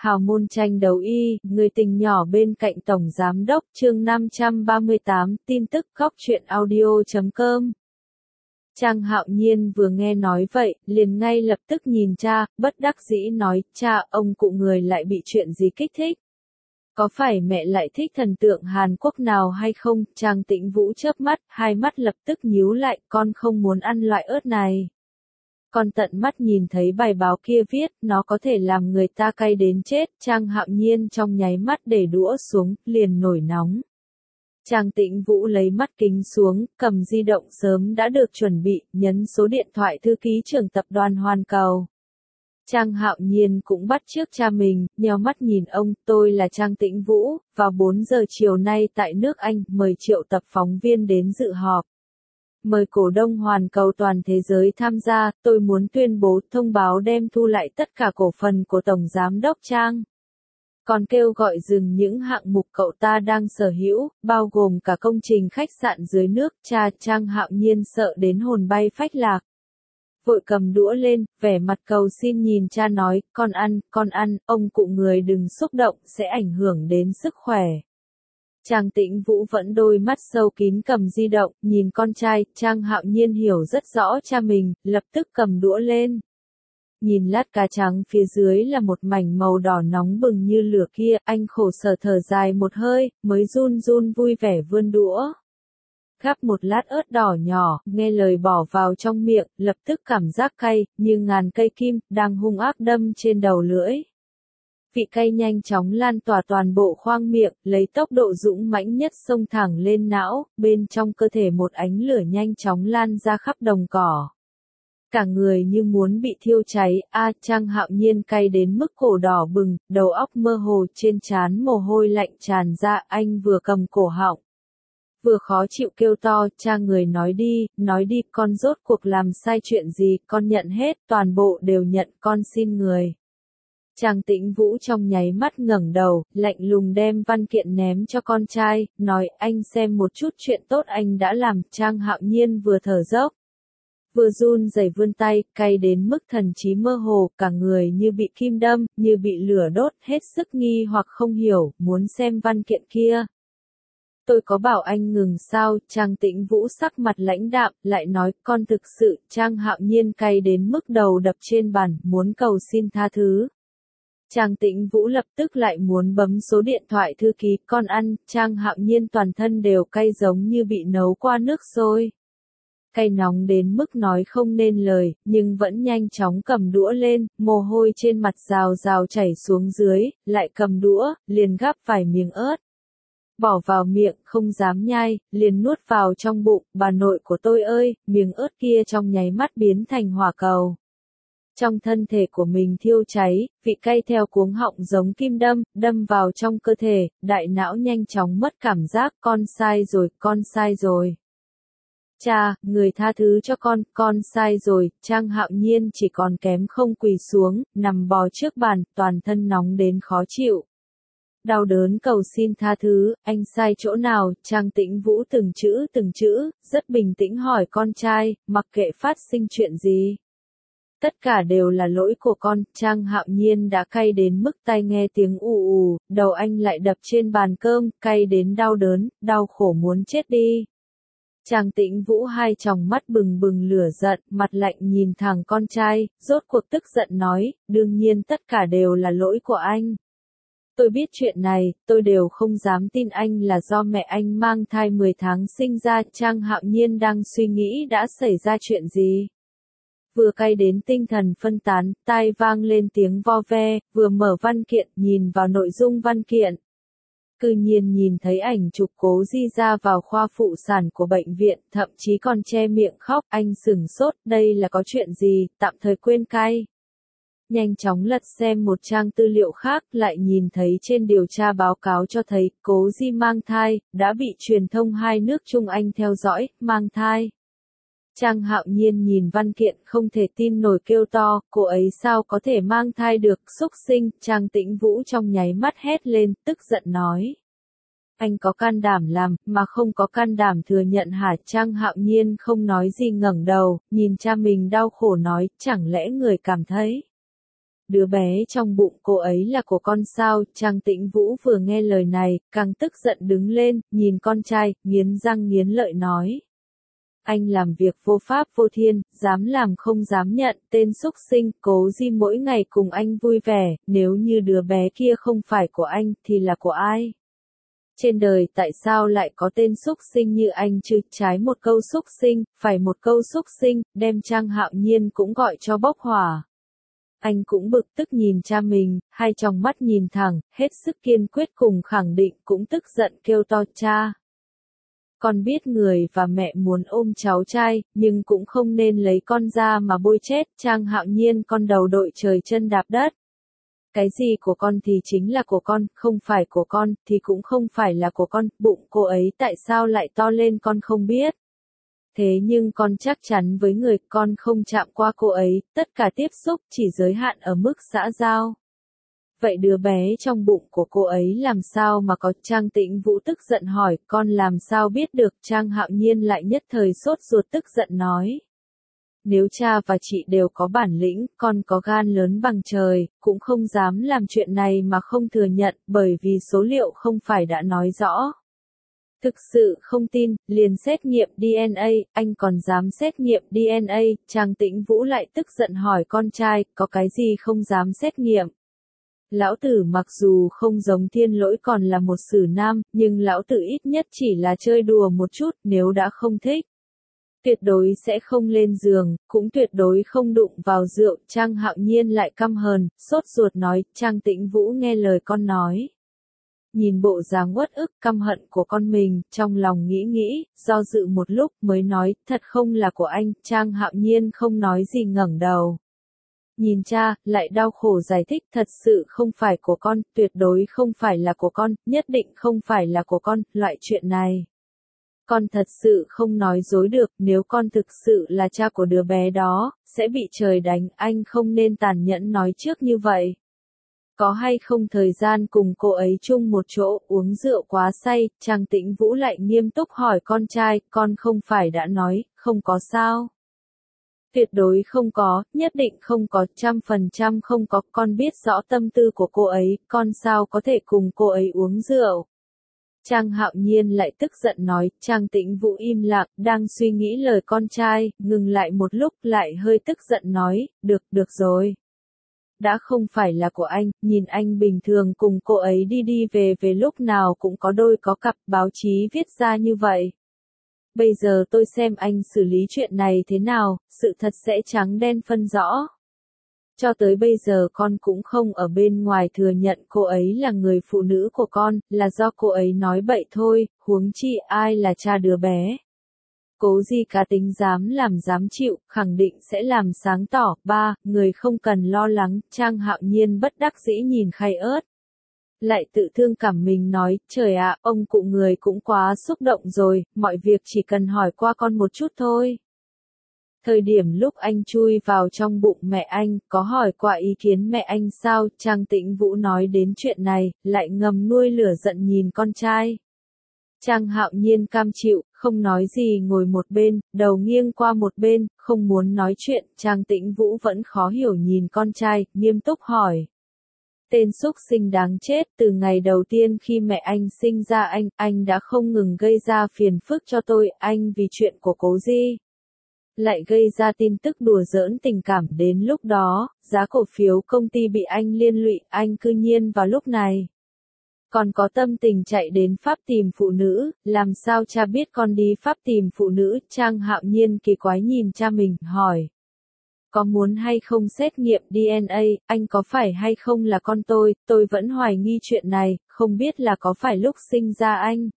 Hào môn tranh đấu y, người tình nhỏ bên cạnh Tổng Giám đốc, chương 538, tin tức góc truyện audio.com. Trang Hạo Nhiên vừa nghe nói vậy, liền ngay lập tức nhìn cha, bất đắc dĩ nói, cha, ông cụ người lại bị chuyện gì kích thích? Có phải mẹ lại thích thần tượng Hàn Quốc nào hay không? Trang Tĩnh Vũ chớp mắt, hai mắt lập tức nhíu lại, con không muốn ăn loại ớt này. Con tận mắt nhìn thấy bài báo kia viết, nó có thể làm người ta cay đến chết. Trang Hạo Nhiên trong nháy mắt để đũa xuống, liền nổi nóng. Trang Tĩnh Vũ lấy mắt kính xuống, cầm di động sớm đã được chuẩn bị, nhấn số điện thoại thư ký trưởng tập đoàn Hoàn Cầu. Trang Hạo Nhiên cũng bắt chước cha mình, nheo mắt nhìn ông, tôi là Trang Tĩnh Vũ, vào 4 giờ chiều nay tại nước Anh, mời triệu tập phóng viên đến dự họp. Mời cổ đông Hoàn Cầu toàn thế giới tham gia, tôi muốn tuyên bố thông báo đem thu lại tất cả cổ phần của Tổng Giám đốc Trang. Còn kêu gọi dừng những hạng mục cậu ta đang sở hữu, bao gồm cả công trình khách sạn dưới nước. Trang Hạo Nhiên sợ đến hồn bay phách lạc. Vội cầm đũa lên, vẻ mặt cầu xin nhìn cha nói, con ăn, ông cụ người đừng xúc động, sẽ ảnh hưởng đến sức khỏe. Trang Tĩnh Vũ vẫn đôi mắt sâu kín cầm di động, nhìn con trai. Trang Hạo Nhiên hiểu rất rõ cha mình, lập tức cầm đũa lên. Nhìn lát cá trắng phía dưới là một mảnh màu đỏ nóng bừng như lửa kia, anh khổ sở thở dài một hơi, mới run run vui vẻ vươn đũa. Gắp một lát ớt đỏ nhỏ, nghe lời bỏ vào trong miệng, lập tức cảm giác cay, như ngàn cây kim, đang hung ác đâm trên đầu lưỡi. Vị cay nhanh chóng lan tỏa toàn bộ khoang miệng, lấy tốc độ dũng mãnh nhất xông thẳng lên não, bên trong cơ thể một ánh lửa nhanh chóng lan ra khắp đồng cỏ. Cả người như muốn bị thiêu cháy, Trang Hạo Nhiên cay đến mức cổ đỏ bừng, đầu óc mơ hồ, trên trán mồ hôi lạnh tràn ra, anh vừa cầm cổ họng. Vừa khó chịu kêu to, cha người nói đi, con rốt cuộc làm sai chuyện gì, con nhận hết, toàn bộ đều nhận, con xin người. Trang Tĩnh Vũ trong nháy mắt ngẩng đầu, lạnh lùng đem văn kiện ném cho con trai, nói anh xem một chút chuyện tốt anh đã làm. Trang Hạo Nhiên vừa thở dốc, vừa run rẩy vươn tay, cay đến mức thần trí mơ hồ, cả người như bị kim đâm, như bị lửa đốt, hết sức nghi hoặc không hiểu, muốn xem văn kiện kia. Tôi có bảo anh ngừng sao? Trang Tĩnh Vũ sắc mặt lãnh đạm, lại nói, con thực sự. Trang Hạo Nhiên cay đến mức đầu đập trên bàn, muốn cầu xin tha thứ. Trang Tĩnh Vũ lập tức lại muốn bấm số điện thoại thư ký, con ăn. Trang Hạo Nhiên toàn thân đều cay giống như bị nấu qua nước sôi. Cay nóng đến mức nói không nên lời, nhưng vẫn nhanh chóng cầm đũa lên, mồ hôi trên mặt rào rào chảy xuống dưới, lại cầm đũa, liền gắp vài miếng ớt. Bỏ vào miệng, không dám nhai, liền nuốt vào trong bụng. Bà nội của tôi ơi, miếng ớt kia trong nháy mắt biến thành hỏa cầu. Trong thân thể của mình thiêu cháy, vị cay theo cuống họng giống kim đâm vào trong cơ thể, đại não nhanh chóng mất cảm giác, con sai rồi. Cha, người tha thứ cho con sai rồi. Trang Hạo Nhiên chỉ còn kém không quỳ xuống, nằm bò trước bàn, toàn thân nóng đến khó chịu. Đau đớn cầu xin tha thứ, anh sai chỗ nào? Trang Tĩnh Vũ từng chữ, rất bình tĩnh hỏi con trai, mặc kệ phát sinh chuyện gì. Tất cả đều là lỗi của con. Trang Hạo Nhiên đã cay đến mức tai nghe tiếng ù, đầu anh lại đập trên bàn cơm, cay đến đau đớn, đau khổ muốn chết đi. Trang Tĩnh Vũ hai tròng mắt bừng bừng lửa giận, mặt lạnh nhìn thẳng con trai, rốt cuộc tức giận nói, đương nhiên tất cả đều là lỗi của anh. Tôi biết chuyện này, tôi đều không dám tin anh là do mẹ anh mang thai 10 tháng sinh ra. Trang Hạo Nhiên đang suy nghĩ đã xảy ra chuyện gì. Vừa cay đến tinh thần phân tán, tai vang lên tiếng vo ve, vừa mở văn kiện, nhìn vào nội dung văn kiện. Cư nhiên nhìn thấy ảnh chụp Cố Di ra vào khoa phụ sản của bệnh viện, thậm chí còn che miệng khóc, anh sửng sốt, đây là có chuyện gì, tạm thời quên cay. Nhanh chóng lật xem một trang tư liệu khác, lại nhìn thấy trên điều tra báo cáo cho thấy, Cố Di mang thai, đã bị truyền thông hai nước Trung Anh theo dõi, mang thai. Trang Hạo Nhiên nhìn văn kiện không thể tin nổi kêu to, cô ấy sao có thể mang thai được, xúc sinh. Trang Tĩnh Vũ trong nháy mắt hét lên, tức giận nói. Anh có can đảm làm, mà không có can đảm thừa nhận hả? Trang Hạo Nhiên không nói gì ngẩng đầu, nhìn cha mình đau khổ nói, chẳng lẽ người cảm thấy đứa bé trong bụng cô ấy là của con sao? Trang Tĩnh Vũ vừa nghe lời này, càng tức giận đứng lên, nhìn con trai, nghiến răng nghiến lợi nói. Anh làm việc vô pháp vô thiên, dám làm không dám nhận, tên xúc sinh, Cố Di mỗi ngày cùng anh vui vẻ, nếu như đứa bé kia không phải của anh, thì là của ai? Trên đời tại sao lại có tên xúc sinh như anh chứ? Trái một câu xúc sinh, phải một câu xúc sinh, đem Trang Hạo Nhiên cũng gọi cho bốc hỏa. Anh cũng bực tức nhìn cha mình, hai tròng mắt nhìn thẳng, hết sức kiên quyết cùng khẳng định, cũng tức giận kêu to cha. Con biết người và mẹ muốn ôm cháu trai, nhưng cũng không nên lấy con ra mà bôi chết. Trang Hạo Nhiên con đầu đội trời chân đạp đất. Cái gì của con thì chính là của con, không phải của con thì cũng không phải là của con, bụng cô ấy tại sao lại to lên con không biết. Thế nhưng con chắc chắn với người, con không chạm qua cô ấy, tất cả tiếp xúc chỉ giới hạn ở mức xã giao. Vậy đứa bé trong bụng của cô ấy làm sao mà có? Trang Tĩnh Vũ tức giận hỏi, con làm sao biết được? Trang Hạo Nhiên lại nhất thời sốt ruột tức giận nói. Nếu cha và chị đều có bản lĩnh, con có gan lớn bằng trời, cũng không dám làm chuyện này mà không thừa nhận, bởi vì số liệu không phải đã nói rõ. Thực sự không tin, liền xét nghiệm DNA, anh còn dám xét nghiệm DNA? Trang Tĩnh Vũ lại tức giận hỏi con trai, có cái gì không dám xét nghiệm? Lão tử mặc dù không giống Thiên Lỗi còn là một sử nam, nhưng lão tử ít nhất chỉ là chơi đùa một chút, nếu đã không thích. Tuyệt đối sẽ không lên giường, cũng tuyệt đối không đụng vào rượu. Trang Hạo Nhiên lại căm hờn, sốt ruột nói, Trang Tĩnh Vũ nghe lời con nói. Nhìn bộ dáng uất ức căm hận của con mình, trong lòng nghĩ, do dự một lúc mới nói, thật không là của anh. Trang Hạo Nhiên không nói gì ngẩng đầu. Nhìn cha, lại đau khổ giải thích, thật sự không phải của con, tuyệt đối không phải là của con, nhất định không phải là của con, loại chuyện này. Con thật sự không nói dối được, nếu con thực sự là cha của đứa bé đó, sẽ bị trời đánh, anh không nên tàn nhẫn nói trước như vậy. Có hay không thời gian cùng cô ấy chung một chỗ, uống rượu quá say? Trang Tĩnh Vũ lại nghiêm túc hỏi con trai, con không phải đã nói, không có sao? Tuyệt đối không có, nhất định không có, 100% không có, con biết rõ tâm tư của cô ấy, con sao có thể cùng cô ấy uống rượu. Trang Hạo Nhiên lại tức giận nói, Trang Tĩnh Vũ im lặng, đang suy nghĩ lời con trai, ngừng lại một lúc lại hơi tức giận nói, được rồi. Đã không phải là của anh, nhìn anh bình thường cùng cô ấy đi đi về lúc nào cũng có đôi có cặp, báo chí viết ra như vậy. Bây giờ tôi xem anh xử lý chuyện này thế nào, sự thật sẽ trắng đen phân rõ. Cho tới bây giờ con cũng không ở bên ngoài thừa nhận cô ấy là người phụ nữ của con, là do cô ấy nói bậy thôi, huống chi ai là cha đứa bé. Cố Di cá tính dám làm dám chịu, khẳng định sẽ làm sáng tỏ. Ba, người không cần lo lắng. Trang Hạo Nhiên bất đắc dĩ nhìn Khay Ớt. Lại tự thương cảm mình nói, trời ạ, ông cụ người cũng quá xúc động rồi, mọi việc chỉ cần hỏi qua con một chút thôi. Thời điểm lúc anh chui vào trong bụng mẹ anh, có hỏi qua ý kiến mẹ anh sao? Trang Tĩnh Vũ nói đến chuyện này, lại ngầm nuôi lửa giận nhìn con trai. Trang Hạo Nhiên cam chịu, không nói gì ngồi một bên, đầu nghiêng qua một bên, không muốn nói chuyện. Trang Tĩnh Vũ vẫn khó hiểu nhìn con trai, nghiêm túc hỏi. Tên xúc sinh đáng chết, từ ngày đầu tiên khi mẹ anh sinh ra anh đã không ngừng gây ra phiền phức cho tôi, anh vì chuyện của Cố Di. Lại gây ra tin tức đùa giỡn tình cảm, đến lúc đó, giá cổ phiếu công ty bị anh liên lụy, anh cư nhiên vào lúc này. Còn có tâm tình chạy đến Pháp tìm phụ nữ, làm sao cha biết con đi Pháp tìm phụ nữ? Trang Hạo Nhiên kỳ quái nhìn cha mình, hỏi. Có muốn hay không xét nghiệm DNA, anh có phải hay không là con tôi vẫn hoài nghi chuyện này, không biết là có phải lúc sinh ra anh.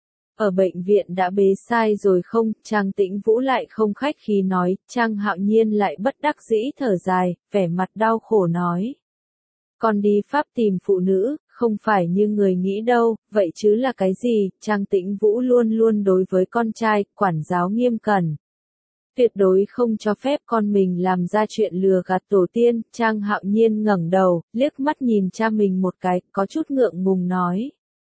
Ở bệnh viện đã bế sai rồi không? Trang Tĩnh Vũ lại không khách khí nói, Trang Hạo Nhiên lại bất đắc dĩ thở dài, vẻ mặt đau khổ nói. Con đi Pháp tìm phụ nữ, không phải như người nghĩ đâu, vậy chứ là cái gì? Trang Tĩnh Vũ luôn luôn đối với con trai, quản giáo nghiêm cẩn. Tuyệt đối không cho phép con mình làm ra chuyện lừa gạt tổ tiên. Trang Hạo Nhiên ngẩng đầu, liếc mắt nhìn cha mình một cái, có chút ngượng ngùng nói.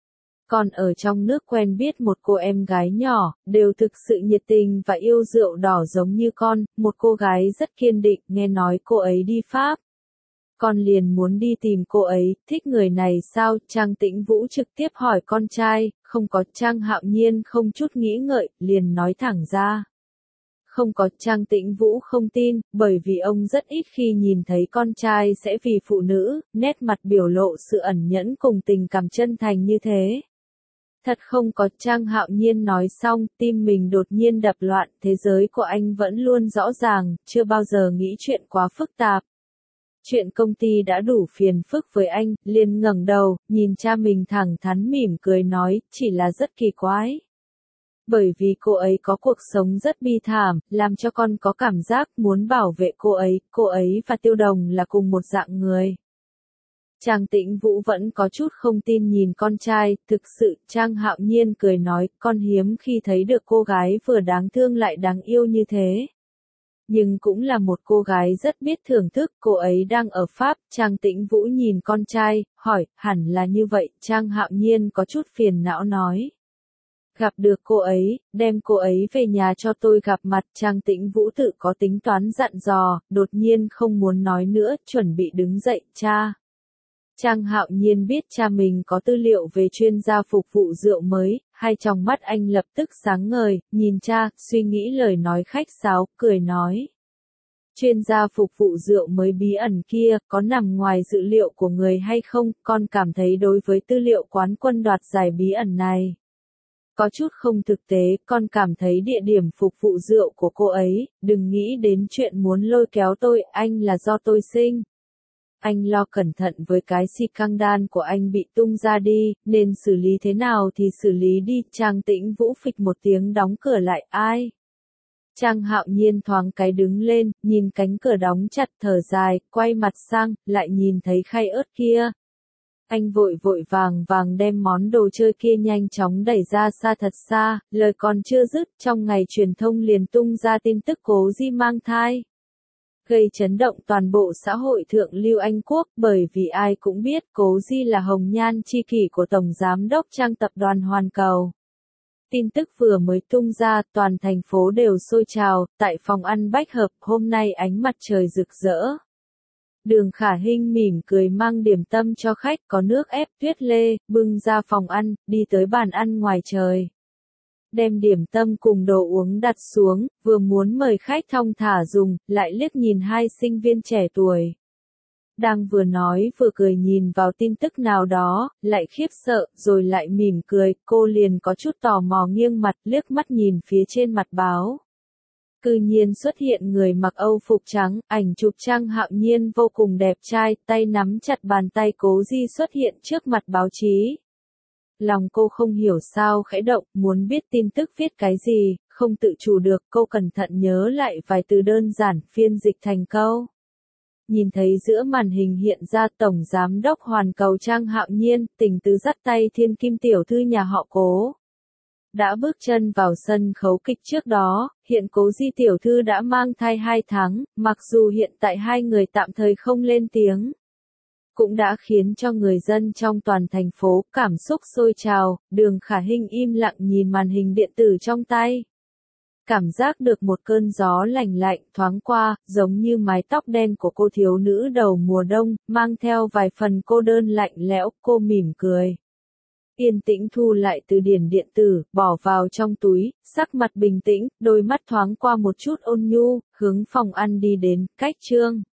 Con ở trong nước quen biết một cô em gái nhỏ, đều thực sự nhiệt tình và yêu rượu đỏ giống như con, một cô gái rất kiên định, nghe nói cô ấy đi Pháp. Con liền muốn đi tìm cô ấy, thích người này sao? Trang Tĩnh Vũ trực tiếp hỏi con trai, không có. Trang Hạo Nhiên không chút nghĩ ngợi, liền nói thẳng ra. Không có. Trang Tĩnh Vũ không tin, bởi vì ông rất ít khi nhìn thấy con trai sẽ vì phụ nữ, nét mặt biểu lộ sự ẩn nhẫn cùng tình cảm chân thành như thế. Thật không có. Trang Hạo Nhiên nói xong, tim mình đột nhiên đập loạn, thế giới của anh vẫn luôn rõ ràng, chưa bao giờ nghĩ chuyện quá phức tạp. Chuyện công ty đã đủ phiền phức với anh, liền ngẩng đầu, nhìn cha mình thẳng thắn mỉm cười nói, chỉ là rất kỳ quái. Bởi vì cô ấy có cuộc sống rất bi thảm, làm cho con có cảm giác muốn bảo vệ cô ấy và Tiêu Đồng là cùng một dạng người. Trang Tĩnh Vũ vẫn có chút không tin nhìn con trai, thực sự. Trang Hạo Nhiên cười nói, con hiếm khi thấy được cô gái vừa đáng thương lại đáng yêu như thế. Nhưng cũng là một cô gái rất biết thưởng thức, cô ấy đang ở Pháp. Trang Tĩnh Vũ nhìn con trai, hỏi, hẳn là như vậy. Trang Hạo Nhiên có chút phiền não nói. Gặp được cô ấy, đem cô ấy về nhà cho tôi gặp mặt. Trang Tĩnh Vũ tự có tính toán dặn dò, đột nhiên không muốn nói nữa, chuẩn bị đứng dậy, cha. Trang Hạo Nhiên biết cha mình có tư liệu về chuyên gia phục vụ rượu mới, hai tròng mắt anh lập tức sáng ngời, nhìn cha, suy nghĩ lời nói khách sáo, cười nói. Chuyên gia phục vụ rượu mới bí ẩn kia, có nằm ngoài dự liệu của người hay không? Con cảm thấy đối với tư liệu quán quân đoạt giải bí ẩn này có chút không thực tế. Con cảm thấy địa điểm phục vụ rượu của cô ấy, đừng nghĩ đến chuyện muốn lôi kéo tôi, anh là do tôi sinh. Anh lo cẩn thận với cái scandal của anh bị tung ra đi, nên xử lý thế nào thì xử lý đi. Trang Tĩnh Vũ phịch một tiếng đóng cửa lại, ai? Trang Hạo Nhiên thoáng cái đứng lên, nhìn cánh cửa đóng chặt thở dài, quay mặt sang, lại nhìn thấy khay ớt kia. Anh vội vàng đem món đồ chơi kia nhanh chóng đẩy ra xa thật xa, lời còn chưa dứt, trong ngày truyền thông liền tung ra tin tức Cố Di mang thai. Gây chấn động toàn bộ xã hội thượng lưu Anh Quốc, bởi vì ai cũng biết Cố Di là hồng nhan chi kỷ của Tổng Giám đốc Trang tập đoàn Hoàn Cầu. Tin tức vừa mới tung ra, toàn thành phố đều sôi trào. Tại phòng ăn Bách Hợp, hôm nay ánh mặt trời rực rỡ. Đường Khả Hinh mỉm cười mang điểm tâm cho khách, có nước ép tuyết lê, bưng ra phòng ăn, đi tới bàn ăn ngoài trời. Đem điểm tâm cùng đồ uống đặt xuống, vừa muốn mời khách thong thả dùng, lại liếc nhìn hai sinh viên trẻ tuổi. Đang vừa nói vừa cười nhìn vào tin tức nào đó, lại khiếp sợ, rồi lại mỉm cười, cô liền có chút tò mò nghiêng mặt liếc mắt nhìn phía trên mặt báo. Cư nhiên xuất hiện người mặc Âu phục trắng, ảnh chụp Trang Hạo Nhiên vô cùng đẹp trai, tay nắm chặt bàn tay Cố Di xuất hiện trước mặt báo chí. Lòng cô không hiểu sao khẽ động, muốn biết tin tức viết cái gì, không tự chủ được, cô cẩn thận nhớ lại vài từ đơn giản, phiên dịch thành câu. Nhìn thấy giữa màn hình hiện ra Tổng Giám đốc Hoàn Cầu Trang Hạo Nhiên, tình tứ dắt tay thiên kim tiểu thư nhà họ Cố. Đã bước chân vào sân khấu kịch trước đó, hiện Cố Di tiểu thư đã mang thai 2 tháng, mặc dù hiện tại hai người tạm thời không lên tiếng. Cũng đã khiến cho người dân trong toàn thành phố cảm xúc sôi trào. Đường Khả Hinh im lặng nhìn màn hình điện tử trong tay. Cảm giác được một cơn gió lành lạnh thoáng qua, giống như mái tóc đen của cô thiếu nữ đầu mùa đông, mang theo vài phần cô đơn lạnh lẽo, cô mỉm cười. Yên tĩnh thu lại từ điển điện tử, bỏ vào trong túi, sắc mặt bình tĩnh, đôi mắt thoáng qua một chút ôn nhu, hướng phòng ăn đi đến, cách Trương